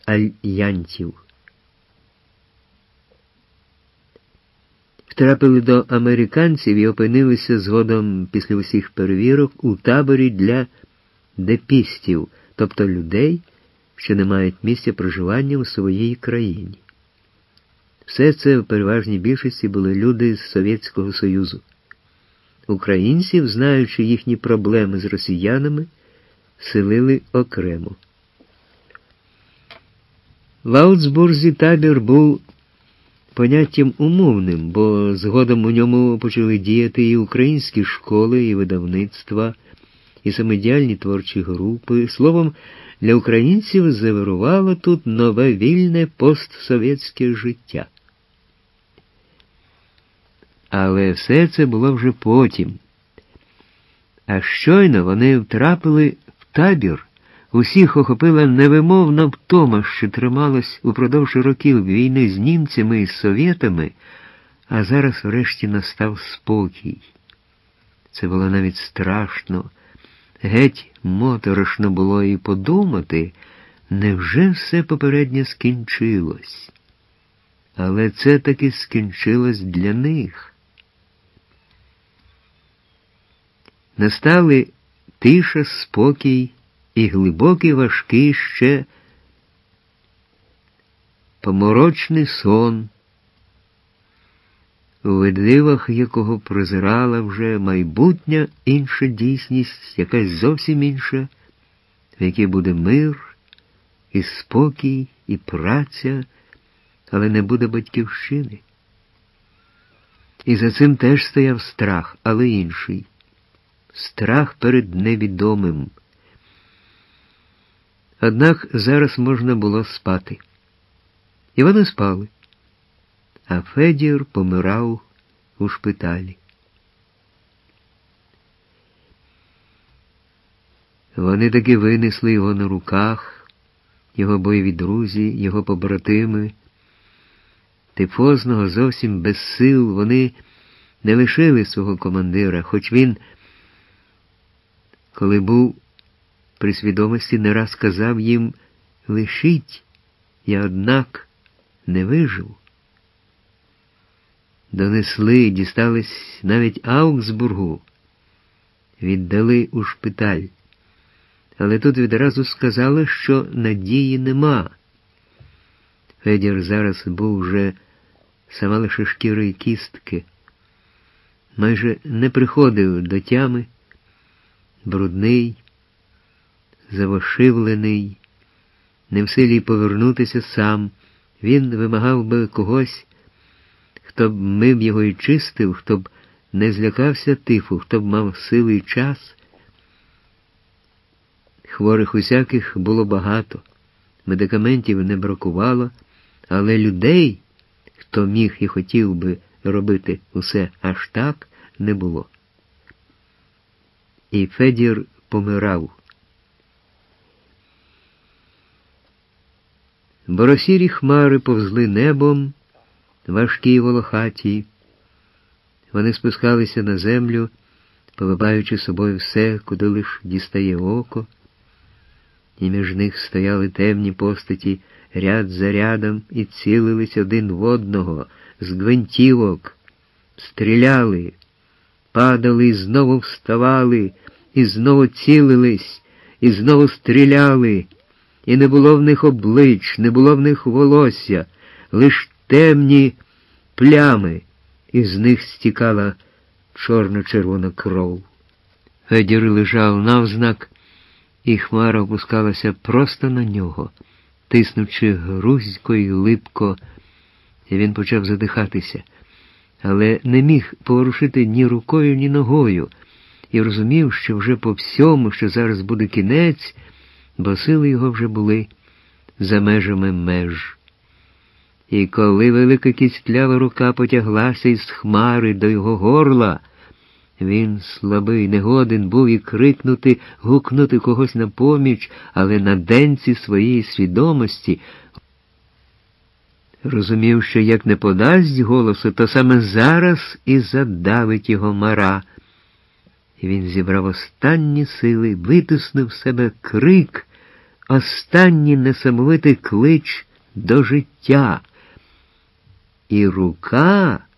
альянтів. Втрапили до американців і опинилися згодом після усіх перевірок у таборі для депістів, тобто людей, що не мають місця проживання у своїй країні. Все це в переважній більшості були люди з Совєтського Союзу. Українців, знаючи їхні проблеми з росіянами, селили окремо. В Аутсбурзі табір був поняттям умовним, бо згодом у ньому почали діяти і українські школи, і видавництва, і самодіяльні творчі групи. Словом, для українців завирувало тут нове вільне постсовєтське життя. Але все це було вже потім. А щойно вони втрапили в табір, усіх охопила невимовна втома, що трималась упродовж років війни з німцями і з совєтами, а зараз врешті настав спокій. Це було навіть страшно. Геть моторошно було і подумати, невже все попереднє скінчилось? Але це таки скінчилось для них. Настали тиша, спокій і глибокий важкий ще поморочний сон, у видивах якого прозирала вже майбутня інша дійсність, якась зовсім інша, в якій буде мир, і спокій, і праця, але не буде батьківщини. І за цим теж стояв страх, але інший. Страх перед невідомим. Однак зараз можна було спати. І вони спали. А Федір помирав у шпиталі. Вони таки винесли його на руках, його бойові друзі, його побратими. Тифозного, зовсім без сил, вони не лишили свого командира, хоч він, коли був при свідомості, не раз казав їм: «Лишіть, я, однак, не вижив». Донесли, дістались навіть Аугсбургу, віддали у шпиталь. Але тут відразу сказали, що надії нема. Федір зараз був вже сама лише шкіра й кістки. Майже не приходив до тями, брудний, завошивлений, не в силі повернутися сам. Він вимагав би когось, хто б мив його і чистив, хто б не злякався тифу, хто б мав сили і час. Хворих усяких було багато, медикаментів не бракувало, але людей, хто міг і хотів би робити усе аж так, не було. І Федір помирав. Боросірі хмари повзли небом, важкі й волохаті. Вони спускалися на землю, поливаючи собою все, куди лиш дістає око, і між них стояли темні постаті ряд за рядом і цілились один в одного з гвинтівок, стріляли, падали і знову вставали, і знову цілились, і знову стріляли, і не було в них облич, не було в них волосся, лиш темні плями, і з них стікала чорно-червона кров. Федір лежав навзнак, і хмара опускалася просто на нього, тиснучи грузько й липко, і він почав задихатися, але не міг поворушити ні рукою, ні ногою, і розумів, що вже по всьому, що зараз буде кінець, бо сили його вже були за межами меж. І коли велика кістлява рука потяглася із хмари до його горла, він, слабий, негоден був і крикнути, гукнути когось на поміч, але на денці своєї свідомості розумів, що як не подасть голосу, то саме зараз і задавить його мара. І він зібрав останні сили, витиснув з себе крик, останній несамовитий клич до життя. І рука